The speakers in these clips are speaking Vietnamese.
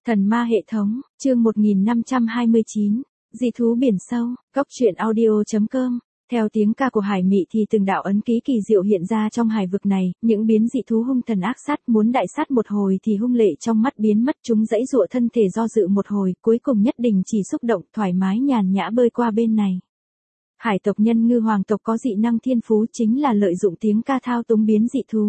Thần ma hệ thống, chương 1529, dị thú biển sâu, góc truyện audio.com. Theo tiếng ca của Hải Mị thì từng đạo ấn ký kỳ diệu hiện ra trong hải vực này, những biến dị thú hung thần ác sát muốn đại sát một hồi thì hung lệ trong mắt biến mất, chúng dãy dụa thân thể do dự một hồi, cuối cùng nhất định chỉ xúc động thoải mái nhàn nhã bơi qua bên này. Hải tộc nhân ngư hoàng tộc có dị năng thiên phú chính là lợi dụng tiếng ca thao túng biến dị thú.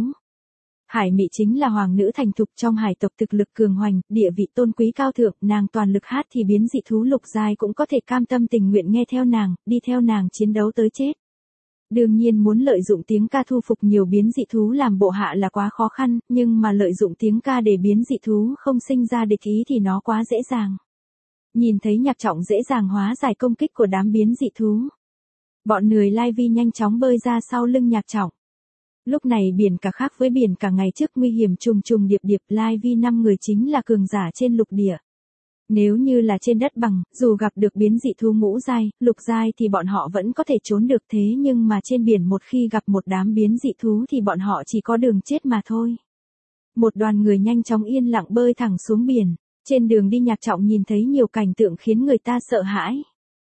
Hải Mị chính là hoàng nữ thành thục trong hải tộc, thực lực cường hoành, địa vị tôn quý cao thượng, nàng toàn lực hát thì biến dị thú lục giai cũng có thể cam tâm tình nguyện nghe theo nàng, đi theo nàng chiến đấu tới chết. Đương nhiên muốn lợi dụng tiếng ca thu phục nhiều biến dị thú làm bộ hạ là quá khó khăn, nhưng mà lợi dụng tiếng ca để biến dị thú không sinh ra địch ý thì nó quá dễ dàng. Nhìn thấy Nhạc Trọng dễ dàng hóa giải công kích của đám biến dị thú, bọn người Lai Vi nhanh chóng bơi ra sau lưng Nhạc Trọng. Lúc này biển cả khác với biển cả ngày trước, nguy hiểm trùng trùng điệp điệp, Lai Vi 5 người chính là cường giả trên lục địa. Nếu như là trên đất bằng, dù gặp được biến dị thú ngũ giai, lục giai thì bọn họ vẫn có thể trốn được, thế nhưng mà trên biển một khi gặp một đám biến dị thú thì bọn họ chỉ có đường chết mà thôi. Một đoàn người nhanh chóng yên lặng bơi thẳng xuống biển, trên đường đi Nhạc Trọng nhìn thấy nhiều cảnh tượng khiến người ta sợ hãi.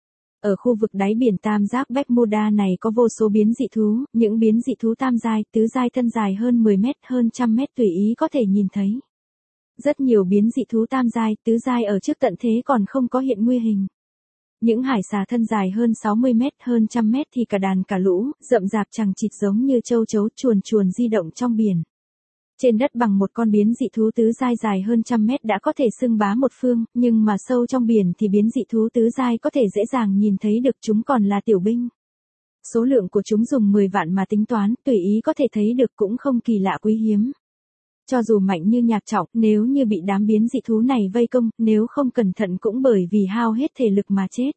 Ở khu vực đáy biển tam giác Bermuda này có vô số biến dị thú, những biến dị thú tam giai, tứ giai thân dài hơn 10 mét, hơn 100 mét tùy ý có thể nhìn thấy. Rất nhiều biến dị thú tam giai, tứ giai ở trước tận thế còn không có hiện nguyên hình. Những hải xà thân dài hơn 60 mét, hơn 100 mét thì cả đàn cả lũ, rậm rạp chằng chịt giống như châu chấu chuồn chuồn di động trong biển. Trên đất bằng một con biến dị thú tứ giai dài hơn 100 mét đã có thể xưng bá một phương, nhưng mà sâu trong biển thì biến dị thú tứ giai có thể dễ dàng nhìn thấy được, chúng còn là tiểu binh. Số lượng của chúng dùng 10 vạn mà tính toán, tùy ý có thể thấy được, cũng không kỳ lạ quý hiếm. Cho dù mạnh như Nhạc Trọng, nếu như bị đám biến dị thú này vây công, nếu không cẩn thận cũng bởi vì hao hết thể lực mà chết.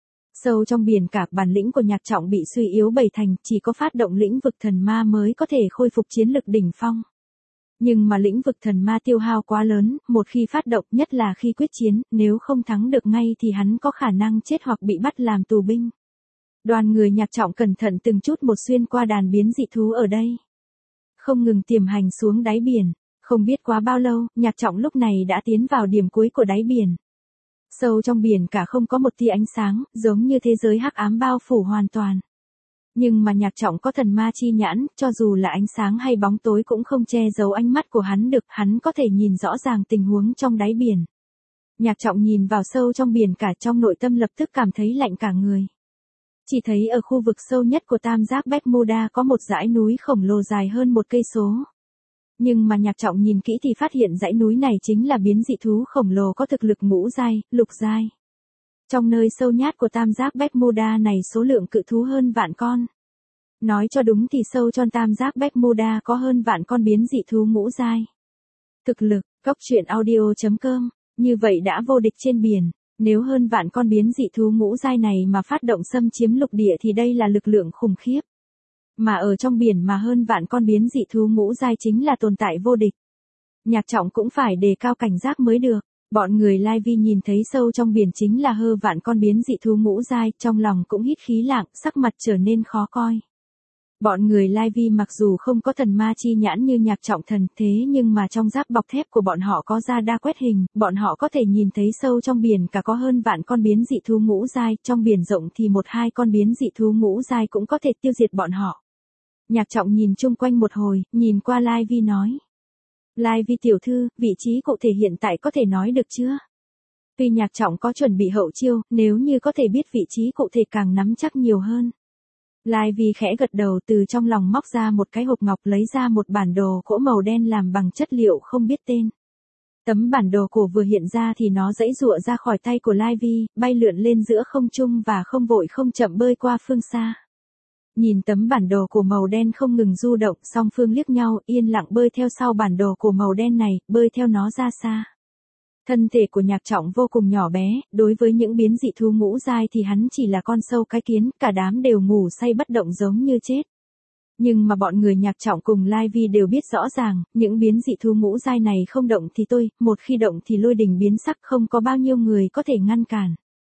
Sâu trong biển cả, bản lĩnh của Nhạc Trọng bị suy yếu bảy thành, chỉ có phát động lĩnh vực thần ma mới có thể khôi phục chiến lực đỉnh phong. Nhưng mà lĩnh vực thần ma tiêu hao quá lớn, một khi phát động, nhất là khi quyết chiến, nếu không thắng được ngay thì hắn có khả năng chết hoặc bị bắt làm tù binh. Đoàn người Nhạc Trọng cẩn thận từng chút một xuyên qua đàn biến dị thú ở đây, không ngừng tiềm hành xuống đáy biển. Không biết quá bao lâu, Nhạc Trọng lúc này đã tiến vào điểm cuối của đáy biển. Sâu trong biển cả không có một tia ánh sáng, giống như thế giới hắc ám bao phủ hoàn toàn. Nhưng mà Nhạc Trọng có thần ma chi nhãn, cho dù là ánh sáng hay bóng tối cũng không che giấu ánh mắt của hắn được, hắn có thể nhìn rõ ràng tình huống trong đáy biển. Nhạc Trọng nhìn vào sâu trong biển cả, trong nội tâm lập tức cảm thấy lạnh cả người. Chỉ thấy ở khu vực sâu nhất của tam giác Bermuda có một dãy núi khổng lồ dài hơn 1 cây số. Nhưng mà Nhạc Trọng nhìn kỹ thì phát hiện dãy núi này chính là biến dị thú khổng lồ có thực lực ngũ giai, lục giai. Trong nơi sâu nhát của tam giác Bermuda này số lượng cự thú hơn vạn con. Nói cho đúng thì sâu trong tam giác Bermuda có hơn vạn con biến dị thú ngũ giai. Thực lực, góc truyện audio.com, như vậy đã vô địch trên biển. Nếu hơn vạn con biến dị thú ngũ giai này mà phát động xâm chiếm lục địa thì đây là lực lượng khủng khiếp. Mà ở trong biển mà hơn vạn con biến dị thú ngũ giai chính là tồn tại vô địch. Nhạc Trọng cũng phải đề cao cảnh giác mới được. Bọn người Lai Vi nhìn thấy sâu trong biển chính là hơn vạn con biến dị thú ngũ giai, trong lòng cũng hít khí lặng, sắc mặt trở nên khó coi. Bọn người Lai Vi mặc dù không có thần ma chi nhãn như Nhạc Trọng thần, thế nhưng mà trong giáp bọc thép của bọn họ có radar quét hình, bọn họ có thể nhìn thấy sâu trong biển cả có hơn vạn con biến dị thú ngũ giai, trong biển rộng thì 1-2 con biến dị thú ngũ giai cũng có thể tiêu diệt bọn họ. Nhạc Trọng nhìn chung quanh một hồi, nhìn qua Lai Vi nói. Lai Vi tiểu thư, vị trí cụ thể hiện tại có thể nói được chưa? Tuy Nhạc Trọng có chuẩn bị hậu chiêu, nếu như có thể biết vị trí cụ thể càng nắm chắc nhiều hơn. Lai Vi khẽ gật đầu, từ trong lòng móc ra một cái hộp ngọc, lấy ra một bản đồ gỗ màu đen làm bằng chất liệu không biết tên. Tấm bản đồ cổ vừa hiện ra thì nó giãy giụa ra khỏi tay của Lai Vi, bay lượn lên giữa không trung và không vội không chậm bơi qua phương xa. Nhìn tấm bản đồ của màu đen không ngừng du động, song phương liếc nhau, yên lặng bơi theo sau bản đồ của màu đen này, bơi theo nó ra xa. Thân thể của Nhạc Trọng vô cùng nhỏ bé, đối với những biến dị thú ngũ giai thì hắn chỉ là con sâu cái kiến, cả đám đều ngủ say bất động giống như chết. Nhưng mà bọn người Nhạc Trọng cùng Lai Vi đều biết rõ ràng, những biến dị thú ngũ giai này không động thì tôi, một khi động thì lôi đình biến sắc, không có bao nhiêu người có thể ngăn cản.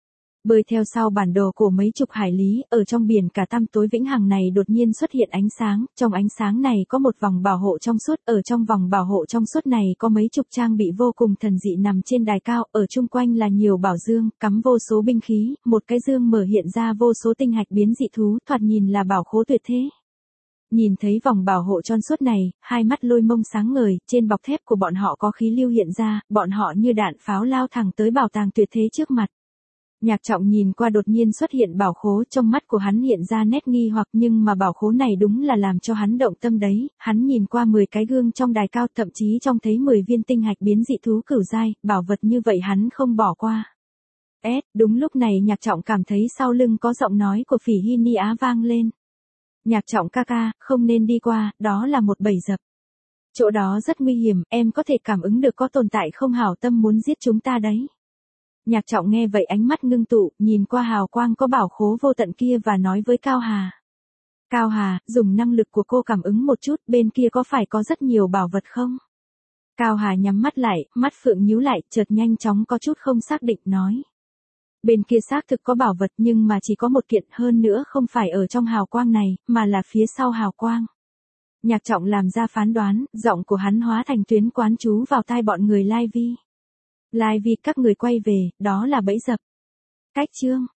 Bơi theo sau bản đồ của mấy chục hải lý, ở trong biển cả tăm tối vĩnh hằng này đột nhiên xuất hiện ánh sáng, trong ánh sáng này có một vòng bảo hộ trong suốt, ở trong vòng bảo hộ trong suốt này có mấy chục trang bị vô cùng thần dị nằm trên đài cao, ở chung quanh là nhiều bảo dương, cắm vô số binh khí, một cái dương mở hiện ra vô số tinh hạch biến dị thú, thoạt nhìn là bảo khố tuyệt thế. Nhìn thấy vòng bảo hộ tròn suốt này, hai mắt Lôi Mông sáng ngời, trên bọc thép của bọn họ có khí lưu hiện ra, bọn họ như đạn pháo lao thẳng tới bảo tàng tuyệt thế trước mặt. Nhạc Trọng nhìn qua đột nhiên xuất hiện bảo khố, trong mắt của hắn hiện ra nét nghi hoặc, nhưng mà bảo khố này đúng là làm cho hắn động tâm đấy, hắn nhìn qua 10 cái gương trong đài cao, thậm chí trông thấy 10 viên tinh hạch biến dị thú cửu giai, bảo vật như vậy hắn không bỏ qua. Đúng lúc này Nhạc Trọng cảm thấy sau lưng có giọng nói của Phỉ Hy Ni Á vang lên. Nhạc Trọng ca ca, không nên đi qua, đó là một bẫy dập. Chỗ đó rất nguy hiểm, em có thể cảm ứng được có tồn tại không hảo tâm muốn giết chúng ta đấy. Nhạc Trọng nghe vậy ánh mắt ngưng tụ, nhìn qua hào quang có bảo khố vô tận kia và nói với Cao Hà. Cao Hà, dùng năng lực của cô cảm ứng một chút, bên kia có phải có rất nhiều bảo vật không? Cao Hà nhắm mắt lại, mắt phượng nhíu lại, chợt nhanh chóng có chút không xác định nói. Bên kia xác thực có bảo vật nhưng mà chỉ có một kiện, hơn nữa không phải ở trong hào quang này, mà là phía sau hào quang. Nhạc Trọng làm ra phán đoán, giọng của hắn hóa thành tuyến quán chú vào tai bọn người Lai Vi. Lai Vi, các người quay về, đó là bẫy dập. Cách chương